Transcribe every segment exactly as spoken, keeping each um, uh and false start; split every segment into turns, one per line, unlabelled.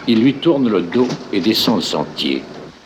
Il lui tourne le dos et descend le sentier.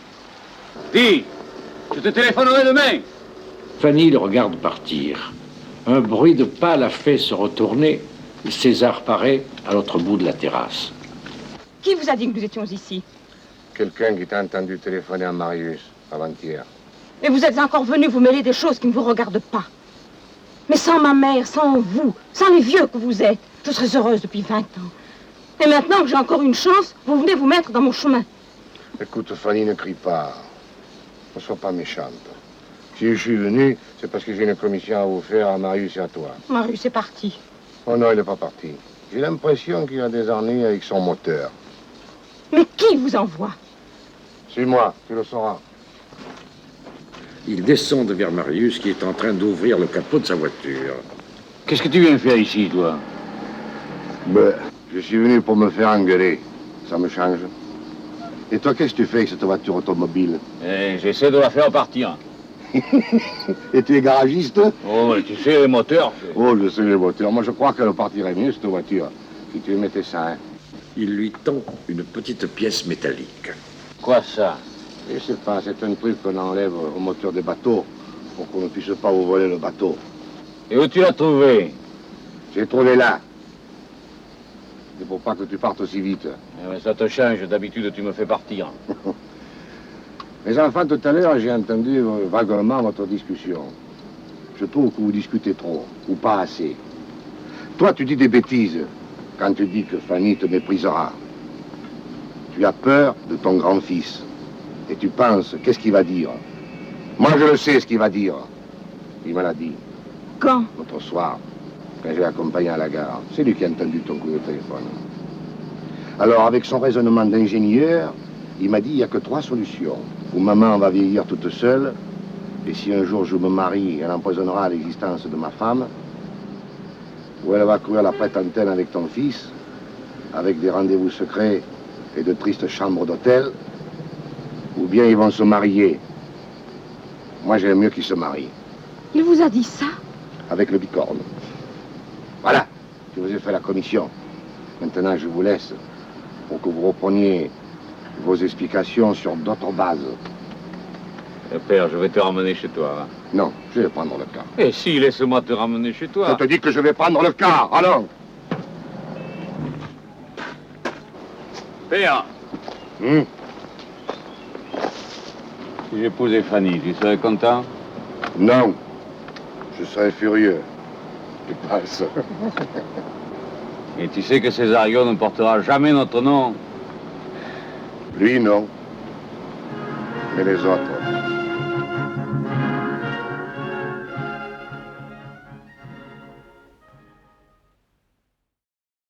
Dis, je te téléphonerai demain.
Fanny le regarde partir. Un bruit de pas l'a fait se retourner. César paraît à l'autre bout de la terrasse.
Qui vous a dit que nous étions ici?
Quelqu'un qui t'a entendu téléphoner à Marius avant-hier.
Et vous êtes encore venu vous mêler des choses qui ne vous regardent pas. Mais sans ma mère, sans vous, sans les vieux que vous êtes, je serais heureuse depuis vingt ans. Et maintenant que j'ai encore une chance, vous venez vous mettre dans mon chemin.
Écoute, Fanny, ne crie pas. Ne sois pas méchante. Si je suis venu, c'est parce que j'ai une commission à vous faire à Marius et à toi.
Marius est parti.
Oh non, il n'est pas parti. J'ai l'impression qu'il a des ennuis avec son moteur.
Mais qui vous envoie?
Suis-moi, tu le sauras.
Ils descendent vers Marius qui est en train d'ouvrir le capot de sa voiture.
Qu'est-ce que tu viens faire ici, toi?
Ben, je suis venu pour me faire engueuler. Ça me change. Et toi, qu'est-ce que tu fais avec cette voiture automobile?
Eh, j'essaie de la faire partir.
Et tu es garagiste?
Oh, tu sais, les moteurs.
Oh, je sais les moteurs. Moi, je crois qu'elle partirait mieux, cette voiture, si tu mettais ça, hein.
Il lui tend une petite pièce métallique.
Quoi, ça?
Je sais pas, c'est un truc qu'on enlève au moteur des bateaux pour qu'on ne puisse pas vous voler le bateau.
Et où tu l'as trouvé?
J'ai trouvé là. C'est pour pas que tu partes aussi vite.
Eh ben, ça te change, d'habitude tu me fais partir.
Mes enfants, tout à l'heure, j'ai entendu euh, vaguement votre discussion. Je trouve que vous discutez trop, ou pas assez. Toi, tu dis des bêtises quand tu dis que Fanny te méprisera. Tu as peur de ton grand-fils. Et tu penses, qu'est-ce qu'il va dire? Moi, je le sais ce qu'il va dire. Il me l'a dit.
Quand?
L'autre soir, quand j'ai accompagné à la gare. C'est lui qui a entendu ton coup de téléphone. Alors, avec son raisonnement d'ingénieur, il m'a dit, il n'y a que trois solutions. Ou maman va vieillir toute seule, et si un jour je me marie, elle empoisonnera l'existence de ma femme, ou elle va courir la prête-antenne avec ton fils, avec des rendez-vous secrets et de tristes chambres d'hôtel, ou bien ils vont se marier. Moi, j'aime mieux qu'ils se marient.
Il vous a dit ça?
Avec le bicorne. Voilà, je vous ai fait la commission. Maintenant, je vous laisse pour que vous repreniez vos explications sur d'autres bases.
Eh, père, je vais te ramener chez toi. Hein.
Non, je vais prendre le car.
Eh si, laisse-moi te ramener chez toi.
Je te dis que je vais prendre le car, allons.
Père,
Hum,
si j'épousais Fanny, tu serais content?
Non, je serais furieux. Tu passes.
Et tu sais que Césario ne portera jamais notre nom?
Lui, non. Mais les autres.